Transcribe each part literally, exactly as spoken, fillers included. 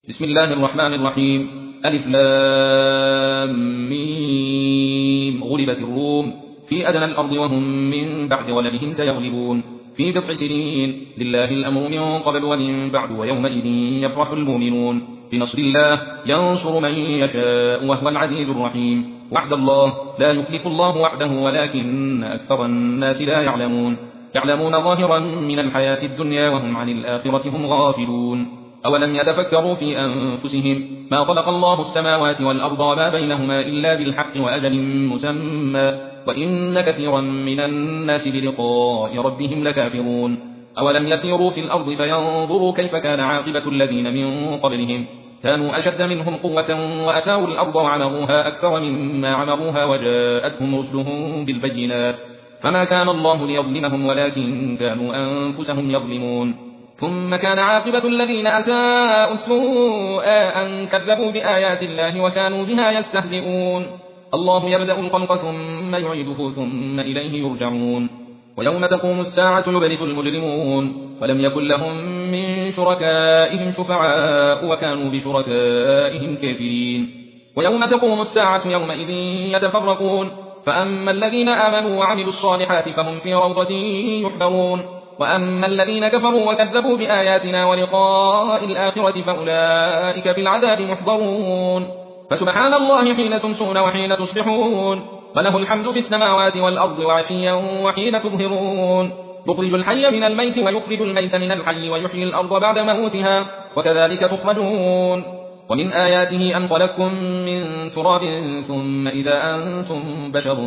بسم الله الرحمن الرحيم. ألف لام ميم. غلبت الروم في أدنى الأرض وهم من بعد غلبهم سيغلبون في بضع سنين. لله الأمر من قبل ومن بعد ويومئذ يفرح المؤمنون بنصر الله ينصر من يشاء وهو العزيز الرحيم. وعد الله لا يخلف الله وعده ولكن أكثر الناس لا يعلمون يعلمون ظاهرا من الحياة الدنيا وهم عن الآخرة هم غافلون. أولم يتفكروا في أنفسهم ما خلق الله السماوات والأرض وما بينهما إلا بالحق وأجل مسمى وإن كثيرا من الناس بلقاء ربهم لكافرون. أولم يسيروا في الأرض فينظروا كيف كان عاقبة الذين من قبلهم كانوا أشد منهم قوة وأتاوا الأرض وعمروها أكثر مما عمروها وجاءتهم رسلهم بالبينات فما كان الله ليظلمهم ولكن كانوا أنفسهم يظلمون. ثم كان عاقبة الذين أساءوا السوء أن كذبوا بآيات الله وكانوا بها يستهزئون. الله يبدأ الخلق ثم يعيده ثم إليه يرجعون. ويوم تقوم الساعة يبلس المجرمون ولم يكن لهم من شركائهم شفعاء وكانوا بشركائهم كافرين. ويوم تقوم الساعة يومئذ يتفرقون فأما الذين آمنوا وعملوا الصالحات فهم في روضة يحبرون وأما الذين كفروا وكذبوا بآياتنا ولقاء الآخرة فأولئك في العذاب محضرون. فسبحان الله حين تمسون وحين تصبحون وله الحمد في السماوات والأرض وعشيا وحين تظهرون. يخرج الحي من الميت ويخرج الميت من الحي ويحيي الأرض بعد موتها وكذلك تخرجون. ومن آياته أن خلقكم من تراب ثم إذا أنتم بشر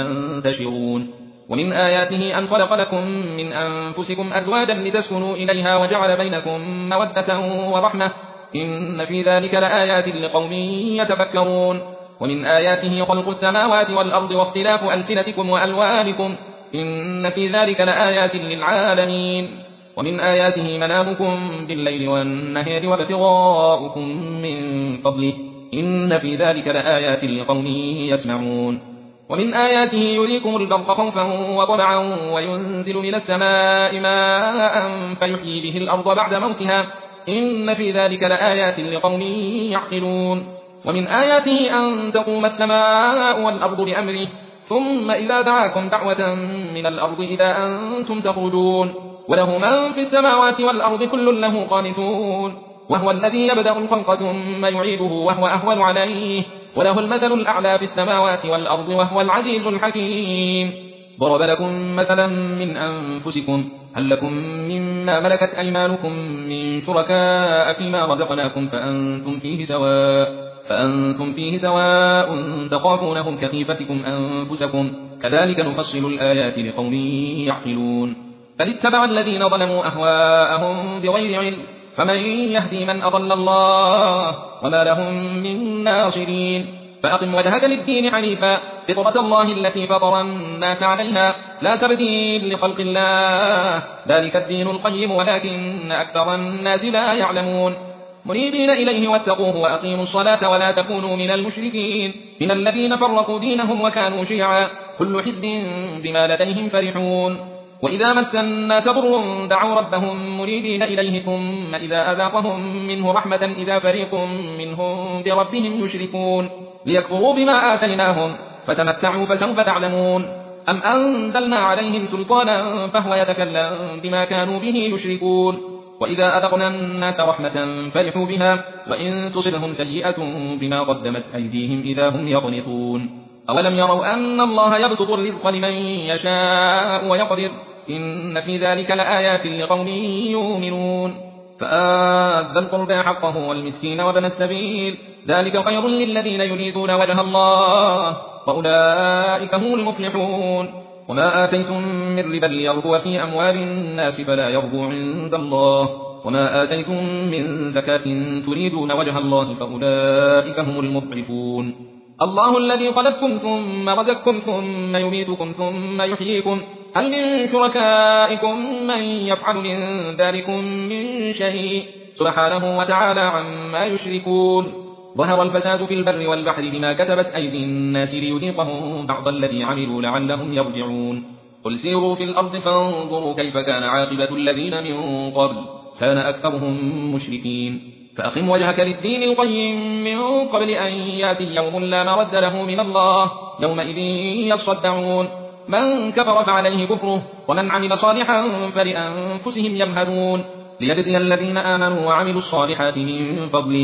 تنتشرون. ومن آياته أن خلق لكم من أنفسكم أزواجا لتسكنوا إليها وجعل بينكم مودة ورحمة إن في ذلك لآيات لقوم يتفكرون. ومن آياته خلق السماوات والأرض واختلاف ألسنتكم وألوانكم إن في ذلك لآيات للعالمين. ومن آياته منامكم بالليل والنهار وابتغاؤكم من فضله إن في ذلك لآيات لقوم يسمعون. ومن آياته يريكم البرق خوفا وطمعا وينزل من السماء ماء فيحيي به الأرض بعد موتها إن في ذلك لآيات لقوم يعقلون. ومن آياته أن تقوم السماء والأرض بأمره ثم إذا دعاكم دعوة من الأرض إذا أنتم تخرجون. وله من في السماوات والأرض كل له قانتون وهو الذي يبدأ الخلق ثم يعيده وهو أهون عليه وله المثل الأعلى في السماوات والأرض وهو العزيز الحكيم. ضرب لكم مثلا من أنفسكم هل لكم مما ملكت أيمانكم من شركاء فيما رزقناكم فأنتم فيه سواء فأنتم فيه سواء تخافونهم كخيفتكم أنفسكم كذلك نفصل الآيات لقوم يعقلون. بل اتبع الذين ظلموا أهواءهم بغير علم فمن يهدي من أضل الله وما لهم من ناصرين. فأقم وجهك للدين حنيفا فطرة الله التي فطر الناس عليها لا تبديل لخلق الله ذلك الدين القيم ولكن أكثر الناس لا يعلمون. منيبين إليه واتقوه وأقيموا الصلاة ولا تكونوا من المشركين من الذين فرقوا دينهم وكانوا شيعا كل حزب بما لديهم فرحون. وإذا مس الناس ضر دعوا ربهم منيبين إليه ثم إذا أذاقهم منه رحمة إذا فريق منهم بربهم يشركون ليكفروا بما آتيناهم فتمتعوا فسوف تعلمون. أم أنزلنا عليهم سلطانا فهو يتكلم بما كانوا به يشركون. وإذا أذقنا الناس رحمة فرحوا بها وإن تصبهم سيئة بما قدمت أيديهم إذا هم يقنطون. أولم يروا أن الله يبسط الرزق لمن يشاء ويقدر إن في ذلك لآيات لقوم يؤمنون. فآت ذا القربى حقه والمسكين وابن السبيل ذلك خير للذين يريدون وجه الله وأولئك هم المفلحون. وما آتيتم من ربا ليربو في أموال الناس فلا يربو عند الله وما آتيتم من زكاة تريدون وجه الله فأولئك هم المضعفون. الله الذي خلقكم ثم رزقكم ثم يميتكم ثم يحييكم هل من شركائكم من يفعل من ذلكم من شيء سبحانه وتعالى عما يشركون. ظهر الفساد في البر والبحر بما كسبت أيدي الناس ليذيقهم بعض الذي عملوا لعلهم يرجعون. قل سيروا في الأرض فانظروا كيف كان عاقبة الذين من قبل كان أكثرهم مشركين فأقم وجهك للدين القيم من قبل أن يأتي يوم لا مرد له من الله يومئذ يصدعون من كفر فعليه كفره ومن عمل صالحا فلأنفسهم يمهدون ليجزي الذين آمنوا وعملوا الصالحات من فضله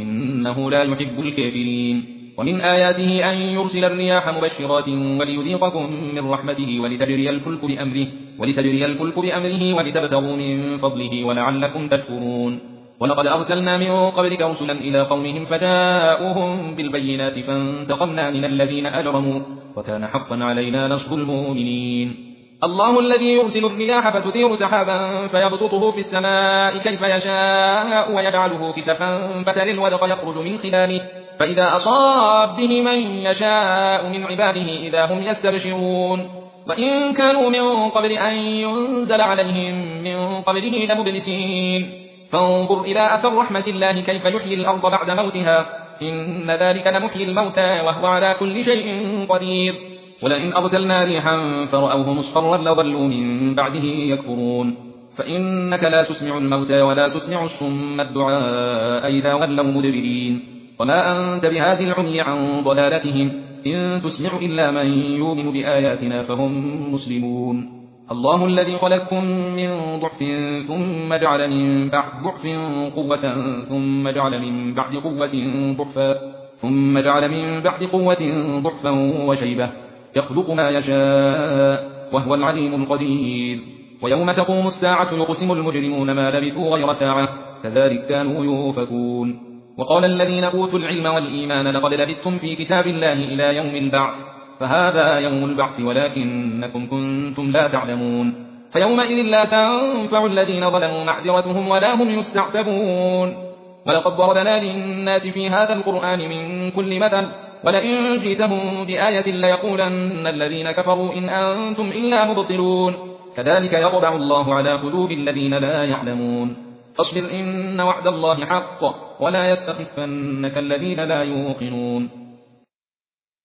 إنه لا يحب الكافرين ومن آياته أن يرسل الرياح مبشرات وليذيقكم من رحمته ولتجري الفلك بأمره ولتجري الفلك بأمره ولتبتغوا من فضله ولعلكم تشكرون ولقد أرسلنا من قبلك رسلا إلى قومهم فجاءوهم بالبينات فانتقمنا من الذين أجرموا وكان حقا علينا نصر المؤمنين الله الذي يرسل الرياح فتثير سحابا فيبسطه في السماء كيف يشاء ويجعله كسفا فترى الودق يخرج من خلاله فإذا أصاب به من يشاء من عباده إذا هم يستبشرون وإن كانوا من قبل أن ينزل عليهم من قبله لمبلسين فانظر إلى أثر رحمة الله كيف يحيي الأرض بعد موتها إن ذلك لمحيي الموتى وهو على كل شيء قدير ولئن أرسلنا ريحا فرأوه مصفرا لظلوا من بعده يكفرون فإنك لا تسمع الموتى ولا تسمع الصم الدعاء إذا ولوا مدبرين وما أنت بهذه العمي عن ضلالتهم إن تسمع إلا من يؤمن بآياتنا فهم مسلمون الله الذي خلقكم من ضعف ثم جعل من بعد ضعف قوة ثم جعل من بعد قوة ضعفا ثم جعل من بعد قوة ضعفا وشيبة يخلق ما يشاء وهو العليم القدير ويوم تقوم الساعة يقسم المجرمون ما لبثوا غير ساعة كذلك كانوا يؤفكون وقال الذين أوتوا العلم والإيمان لقد لبثتم في كتاب الله إلى يوم البعث فهذا يوم البعث ولكنكم كنتم لا تعلمون فيومئذ لا تنفع الذين ظلموا معذرتهم ولا هم يستعتبون ولقد ضربنا للناس في هذا القرآن من كل مثل ولئن جئتهم بآية ليقولن الذين كفروا إن أنتم إلا مبطلون كذلك يطبع الله على قلوب الذين لا يعلمون فاصبر إن وعد الله حق ولا يستخفنك الذين لا يوقنون